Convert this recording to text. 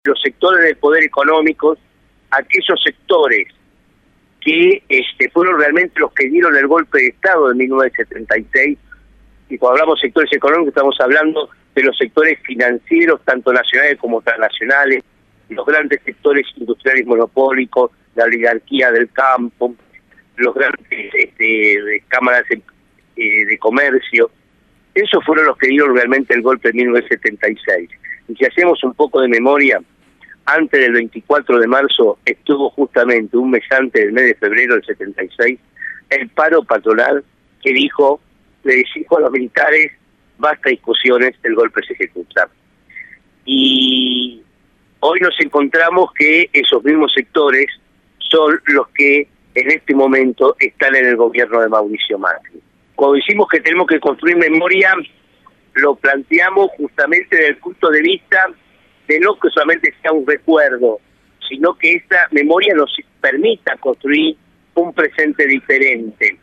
los sectores del poder económico, aquellos sectores que fueron realmente los que dieron el golpe de Estado de 1976, y cuando hablamos de sectores económicos estamos hablando de los sectores financieros, tanto nacionales como transnacionales, los grandes sectores industriales monopólicos, la oligarquía del campo, los grandes cámaras de comercio. Esos fueron los que dieron realmente el golpe de 1976. Y si hacemos un poco de memoria, antes del 24 de marzo estuvo justamente un mes antes del mes de febrero del 76 el paro patronal que le dijo a los militares: basta discusiones, el golpe se ejecuta. Y hoy nos encontramos que esos mismos sectores son los que en este momento están en el gobierno de Mauricio Macri. Cuando decimos que tenemos que construir memoria, lo planteamos justamente desde el punto de vista de no que solamente sea un recuerdo, sino que esta memoria nos permita construir un presente diferente.